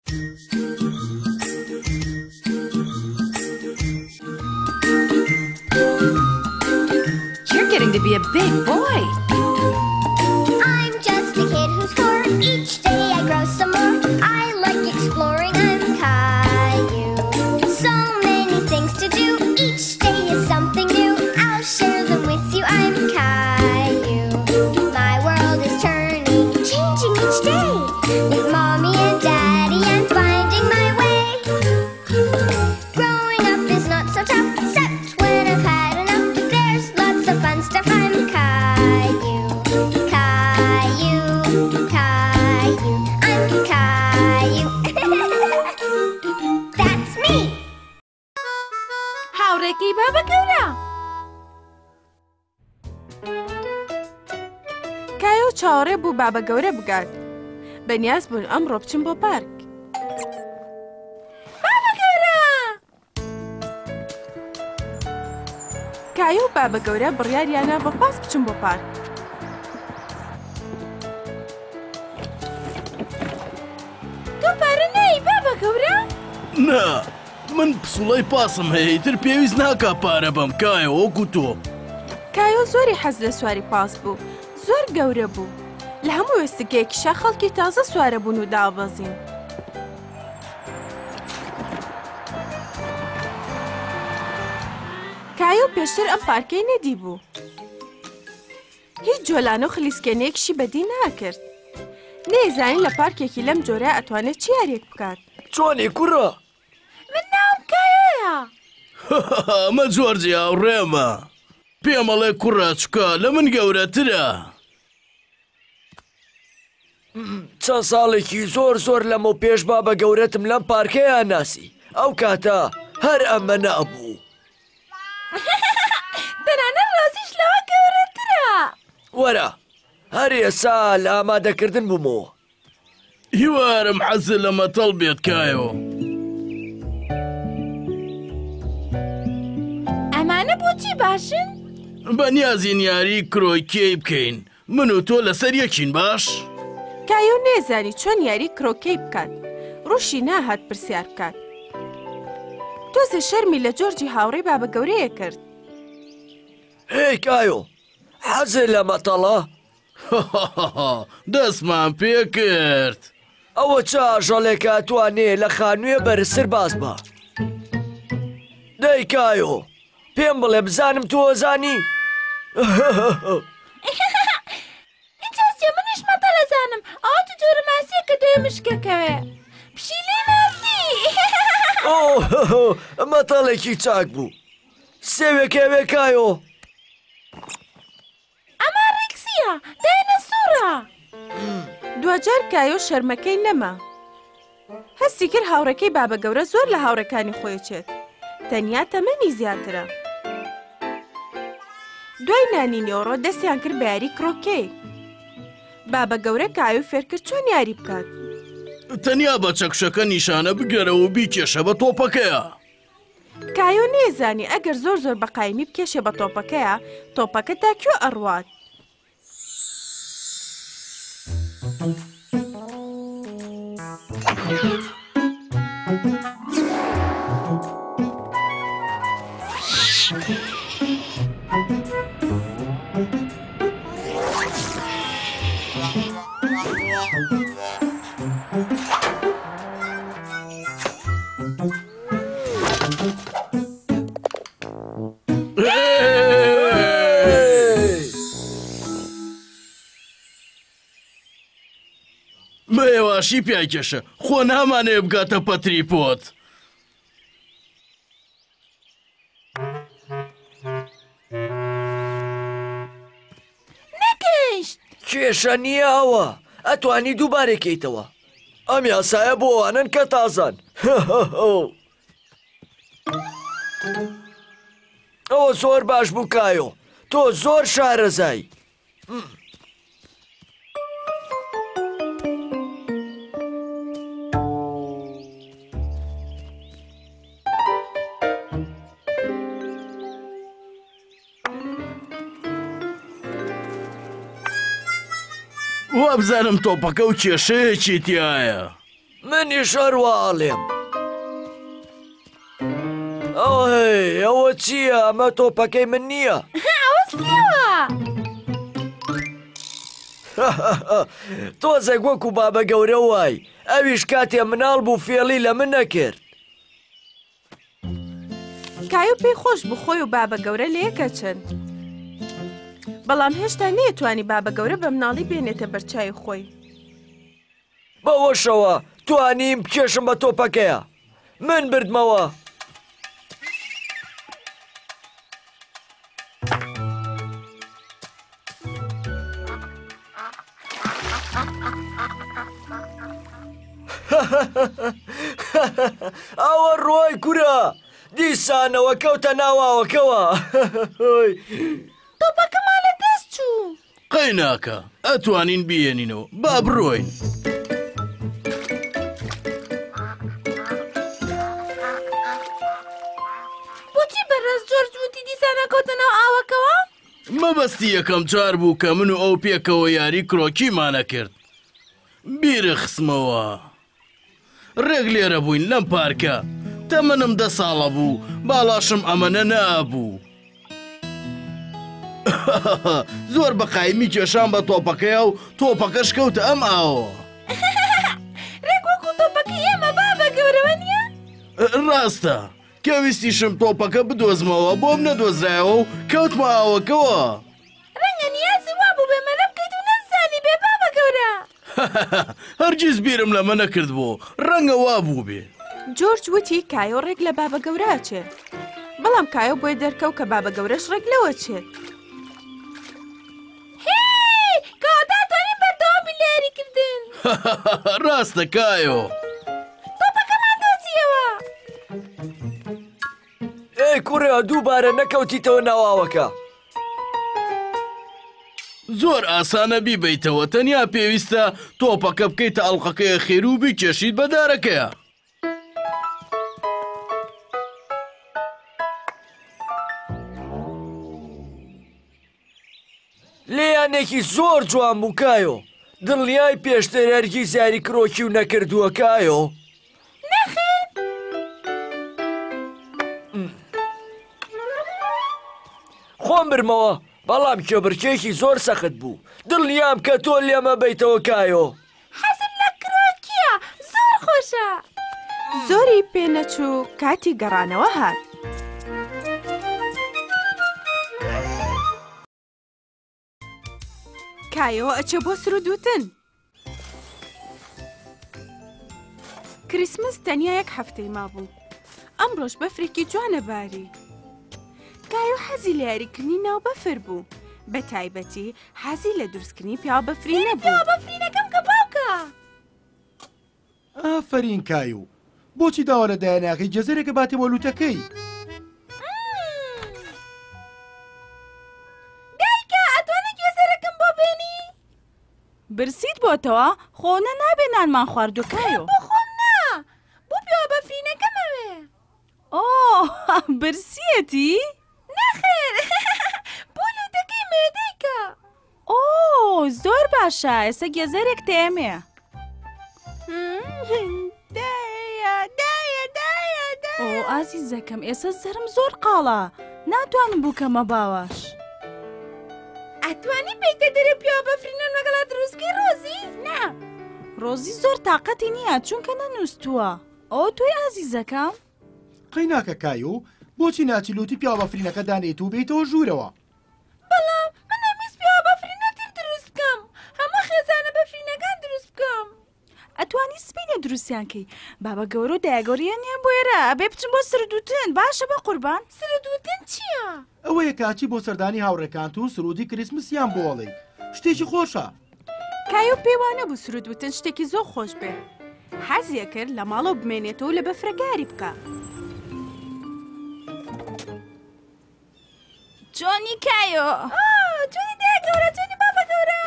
You're getting to be a big boy. I'm just a kid who's 4. Each day I grow some more. I like exploring. I'm Caillou. So many things to do. Each day is something new. I'll share them with you. I'm Caillou. My world is turning, changing each day. With Mommy and Daddy, I'm finding my way. Growing up is not so tough, except when I've had enough. There's lots of fun stuff. I'm Caillou. Caillou, Caillou, I'm Caillou. That's me. هاوڕێکی بابە گەورە. کایۆ چاوەڕێ بوو بابە گەورە بگات. بەنیاز بوون ئەمڕۆ بچن بۆ پارک. بابە گەورە! کایۆ و بابە گەورە بڕیاریانە بە پاس بچن بۆ پارک. تۆ پارە نایی بابە گەورە؟ نا، من پسوڵەی پاسم هەیە ئیتر پێویست ناکا پارە بەم کایە وەکو تۆ. کایۆ زۆری حەز لە سواری پاس بوو. زۆر گەورە بوو. لە هەموو وێستگەیەکیشا خەڵکی تازە سوارە بوون و دابەزین. کایۆ پێشتر ئەم پارکەی نەدی بوو. هیچ جۆلانە و خلیسکێنەیەکیشی بەدی ناکرد. نەیزانین لە پارکێکی لەم جۆرە ئەتوانێت چی یاریەک بکات. چۆنی کوڕە؟ من ناوم کایۆیە. ئەمە جۆرجی هاوڕێمە. پێمەڵێ کوڕە چکە لە من گەورەترە. چەند ساڵێکی زۆر لەمە پێش بابە گەورەتم لەم پارکەیە ناسی. ئەو کاتە هەر ئەمە نەبوو. تەنانەت ڕازیش لەوە گەورەترە. وەرە، هەر ئێستا لە ئامادەکردن بوومەوە. هیوارم حەزت لە مەتەڵ بێت کایەوە. ئەمانە بۆچی باشن؟ بەنیازین یاری کرۆکیی بکەین. من و تۆ لەسەر یەکین باش؟ کایۆ نێزانی چۆن یاری کرۆکەی بکات. ڕووشی ناهات پرسیار بکات. تۆزە شەرمی لە جۆرجی هاوڕێی بابە گەورەیە کرد. هی کایۆ، حەزت لە مەتەڵە؟ دەستمان پێ کرد. ئەوە چ ئاژەڵێکە توانێ لە خانوویە بەرزتر باس بە. دەی کایۆ، پێم بڵێ بزانم تۆ زانی؟ ئیجازە منیش مەتەڵە زانم. ئەوە تو جۆرە ماسیە کە دوێ مشکەکەوێ. پشیلەی ماسی. مەتەڵێکی چاک بوو. سێوێکەوێ کایۆ. ئەمە ڕێکسیە، داینە سوورە. دوجار کایۆ شەرمەکەی نەما. هەستی کرد هاوڕەکەی بابە گەورە زۆر لە هاوڕەکانی خۆی چێت. تەنیا تەمەنی زیاترە. دوای نانی نیۆڕۆ دەستیان کرد بە یاری کرۆکەی. بابە گەورە کایۆ فێر کرد چۆن یاری بکات. تەنیا بە چەکشەکە نیشانە بگەرەوە و بیکێشە بە تۆپەکەیە. کایۆ نێزانی ئەگەر زۆر بەقایمی بکێشێ بە تۆپەکەیە، تۆپەکە تاکوێ ئەڕوات. بەێواشی پیاکێشە خۆ نامانێ بگاتە پەتری پۆت. نەگەیشت. کێشە نییە ئەوە، ئەتوانی دووبارێکیتەوە. ئەم یاسایە بۆ ئەوانن کە تازان. ئەوە زۆر باش بوو کایۆ، تۆ زۆر شارەزای. وابزانم تۆپەکە و کێشەیەکی تایە. منیش هەروەڵێم. ئەوە چییە؟ ئەمە تۆپەکەی من نییە. ئەوە سیوە. تۆزێک وەکو بابە گەورە وای، ئەویش کاتێ مناڵ بوو فێڵی لە من نەکرد. کایۆ پێی خۆش بوو خۆی و بابە گەورە لە یەکەچن. بەڵام هێشتا نەیەتوانی بابە گەورە بە مناڵی بێنێتە بەرچای خۆی. بەوەشەوە توانیم بکێشم بە تۆپەکەیە. من بردمەوە. ئەوە ڕۆی کورە دیسانەوە کەوتە ناواوەکەوە. تۆپەکەمان لە دەست چوو. قەیناکە ئەتوانین بیێنینەوە با بڕۆین. بۆچی بەڕاست جۆرج وتی دیسانە کەوتە ناو ئاوەکەوە؟ مەبەستی یەکەم جار بوو کە من و ئەو پێکەوە یاری کرۆکیمانە کرد. بیرە خسمەوە. ڕێک لێرە بووین لەم پارکە. تەمەنم 10 ساڵە بوو، باڵاشم ئەمەنە نابوو. زۆر بە قایمی کێشان بە تۆپەکەیە و تۆپەکەش کەوتە ئەم ئاوە. ڕێک وەکو تۆپەکەی ئێمە بابە گەورەوە نییە؟ ڕاستە کە ویستیشم تۆپەکە بدۆزمەوە بۆم نەدۆزرایەوە و کەوتمە ئاوەکەوە. ڕەنگە نیازی وا بوو بێمەلە بکەیت و نەزانی بێ بابە گەورە. هەرگیز بیرم لەمە نەکرد بۆ ڕەنگە وا بوو بێ. جۆرج وتی کایۆ ڕێک لە بابە گەورە چێت. بەڵام کایۆ بۆی دەرکەو کە بابە گەورەش ڕێک لەوە چێت. کەواتە توانین بەردەوام بیلێریکردن. ڕاستە کایۆ. تۆپەکەمان دۆزیەوە. ئێ کوڕە دووبارە نەکەوتیتەوە ناواوەکە. زۆر ئاسانە بیبیتەوە تەنیا پێویستە تۆپەکە بکەیتە ئەڵقەکەیە خێر و بیکێشیت بەدارەکەیە. لێیانێکی زۆر جوان بوو کایۆ. دڵنیای پێشتر هەرگیز یاری کرۆکی و نەکردووە کایۆ. نەخێر. خۆم برمەوە بەڵام کێبرکێکی زۆر سەخت بوو. دڵنیام کە تۆ لێمە بیتەوە کایۆ. حەزم لە کرۆکیە زۆر خۆشە. زۆری پێنەچوو کاتی گەڕانەوە هات. کایۆ ئەچێ بۆ سرودوتن. کریسمس تەنیا 1 هەفتەی مابوو. ئەمڕۆژ بەفرێکی جوانە باری. کایۆ حەزی لە یاریکردنی ناو بەفر بوو. بە تایبەتی حەزی لە دروستکردنی پیاو بەفری نەبوو. پیاو بەفرینەکەم کە باوکە. ئافرین کایۆ. بۆچی داوا لە دایاناکەی جەزەرێکە باتێ بۆ لوتەکەی؟ برسیت بۆتەوە خۆنە نابێنانمان خواردوکایۆ. بۆ خۆم نا بۆ پیاوە بەفرینەکەمەوێ. برسیەتی؟ نەخێر بۆ لوتەکەی مێدەیکە. زۆر باشە ئێستا گێزەرێک تێمێ. ئازیزەکەم ئێستا زەرم زۆر قاڵە ناتوانم بووکەمە باوەش. ئەتوانی پێیتە دەرێ پیاوە بەفرینە لەگەڵا دروستکەی ڕۆزی؟ نا ڕۆزی زۆر تااقەتی نییە چونکە نەنووسووە. ئەو تۆی ئازیزەکەم؟ قەیناکە کایۆ بۆچی ناچی لوتی پیاوە بەفرینەکە دانێت و بێتەوە ژوورەوە؟ بەڵام من نەویست پیاوە بەفرینەتر دروست بکەم. هەموو خێزانە بەفرینەکان دروست بکەم. ئەتوانی سبینە دروستیانکەی. بابە گەورە و دایگۆریان نیە بۆ ئێرە ئەبێ بچن بۆ سرودوتن. باشە بە قوربان. سرودوتن چییە؟ ئەوەیە کاچی بۆ سەردانی هاوڕێکان و سرودی کریسمسیان بۆڵێ. شتێکی خۆشە. کایۆ پێوانە بوو سرودوتن شتێکی زۆر خۆش بێ. حەزیە کرد لە ماڵەوە بمێنێتەوە لە بەفرەگاری بکە. جۆنی کایۆ. جۆنی دایگەورە جۆنی بابە گەورە.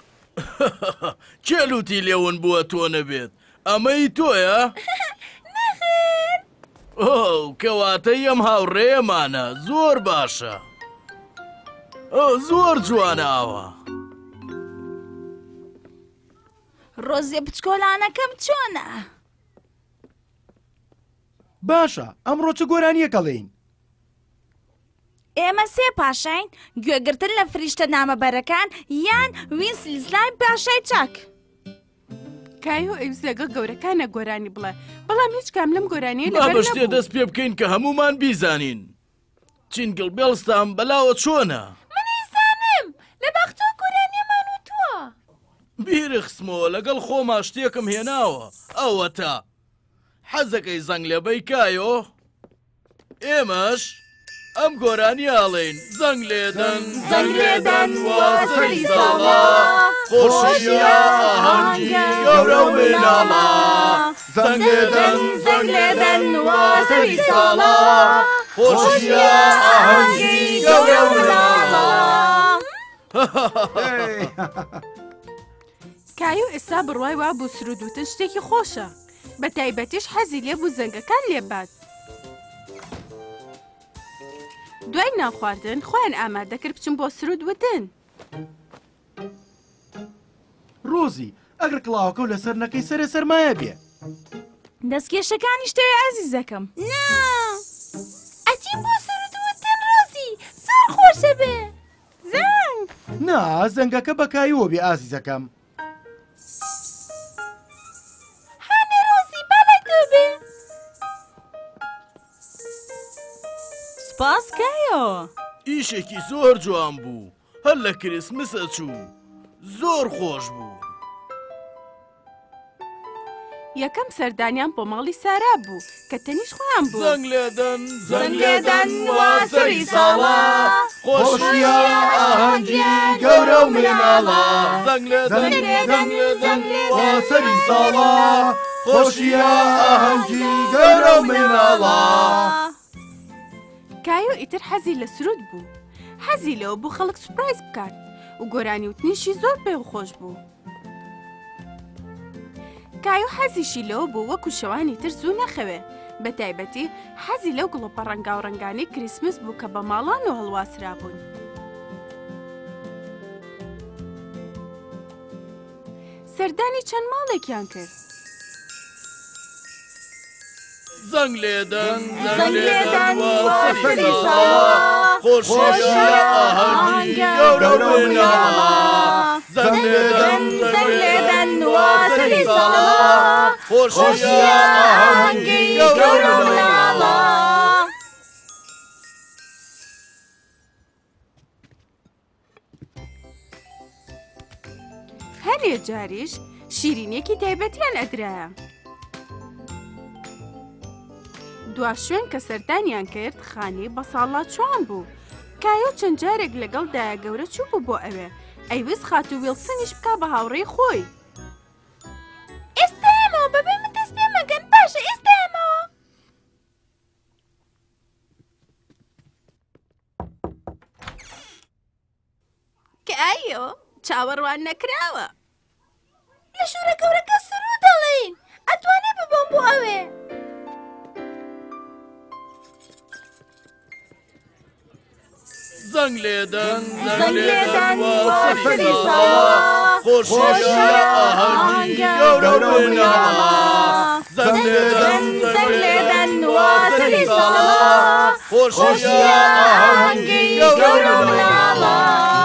چێلوتی لێون بووە تۆ نەبێت ئەمەی تۆیە؟ نەخێر. کەواتە ئەم هاوڕێیەمانە زۆر باشە. زۆر جوانە ئاوە. ڕۆزێ بچکۆلانەکەم چۆنە؟ باشە ئەمڕۆ چ گۆرانیەکەڵین؟ ئێمە سێ پاشاین گوێگرتن لە فریشتە نامەبەرەکان یان وینسلیسلاین پاشای چاک. کایۆ ئەویست لەگەڵ گەورەکانە گۆرانی بڵێ بەڵام هیچ کام لەم گۆرانیە با بە شتێ دەست پێ بکەین کە هەمومان بیزانین. چینگڵ بێڵستان بەلاوە چۆنە؟ منیزانم لە بەختۆ گۆرانیەمان وتووە. بیرخسمەوە لەگەڵ خۆما شتێکم هێناوە ئەوە تا حەزەکەی زەنگ لێبەی کایۆ ئێمەش ئەم گۆرانیاڵین زەنگ لێدەن زەنگ لێدەن واسەری ساڵا خۆشیە ئاهەنگی گەورە و مناڵە زەنگ لێدەن زەنگ لێدەن واسەری ساڵا خۆشیە ئاهەنگی گەورە و مناڵە. کایۆ ئێستا بڕوای وا بوو سرودوتن شتێکی خۆشە بە تایبەتیش حەزی لێ بوو زەنگەکان لێبات. دوای نان خواردن خۆیان ئامادەکرد بچن بۆ سرود وتن. ڕۆزی ئەگەر کڵاوەکە و لەسەر نەکەی سەرێ سەرمایە بێ. دەستکێشەکانی شتەوێ عەزیزەکەم. ئەچی بۆ سرود وتن ڕۆزی زۆر خۆشە بێ. زەنگ نا زەنگەکە بەکایەوە بێ ئازیزەکەم. هانێ ڕۆزی باڵای تۆ بێ. سپاس کایۆ. ئیشێکی زۆر جوان بوو هەر لە کریسمسە چوو زۆر خۆش بوو. یەکەم سەردانیان بۆ ماڵی سارا بوو کە تەنیش خۆیان بوو. زەنگ لێدەن زەنگ لێدەن واسەری ساڵا خۆشیە ئاهەنگی گەورە و مناڵە زەنگ لێدەن واسەری ساڵا خۆشیە ئاهەنگی گەورە و مناڵە. کایۆ ئیتر حەزی لە سرود بوو. حەزی لەوە بوو خەڵک سوپرایز بکات و گۆرانی وتنیشی زۆر پێ خۆش بوو. کایۆ حەزیشی لەوە بوو وەکو شەوانی تر زوو نەخەوێ بە تایبەتی حەزی لەو گڵۆپە ڕەنگا و ڕەنگانی کریسمس بوو کە بە ماڵان و هەڵواسرا بوون. سەردانی چەند ماڵێکیان کرد. زەنگ لێدەن زەنگ لێدەن واسەری ساڵا خۆشیە ئاهەنگی گەورە و مناڵە زەنگ لێدەن زەنگ لێدەن واسەری ساڵا خۆشیە ئاهەنگی گەورە و مناڵە. هەرێ جاریش شیرینێکی تایبەتیان ئەدرایە. دوا شوێن کە سەردانیان کرد خانەی بە ساڵات چوان بوو. کایۆ چەند جارێک لەگەڵ دایە گەورە چوو بوو بۆ ئەوێ ئەیویست خات و ویلسنیش بکا بە هاوڕێی خۆی. ئێستایەمەوە بەبێ من دەست پێ مەگەن باشە ئێستایەمەوە. کایۆ چاوەڕوان نەکراوە. لە ژوورە گەورەکە سرود دەڵێین ئەتوانێ ببۆم بۆ ئەوێ. زەنگ لێدەن زەنگ لێدەن واسەری ساڵا خۆشیە ئاهەنگی گەورە و مناڵە زەنگ لێدەن زەنگ لێدەن واسەری ساڵا خۆشیە ئاهەنگی گەورە و مناڵە.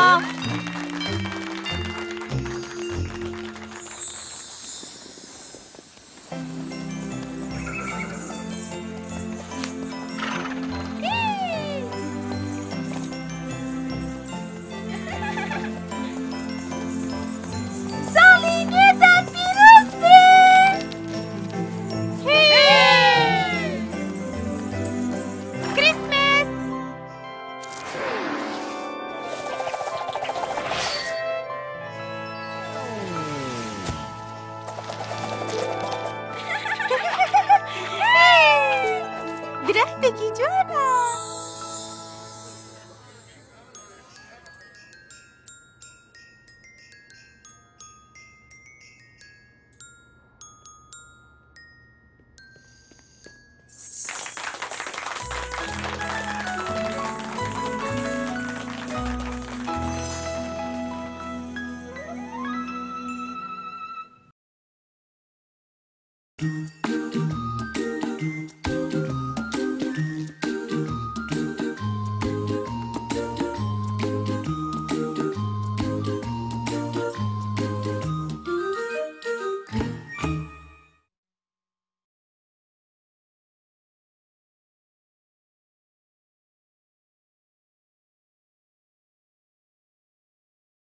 درەختێکی جوانە. Do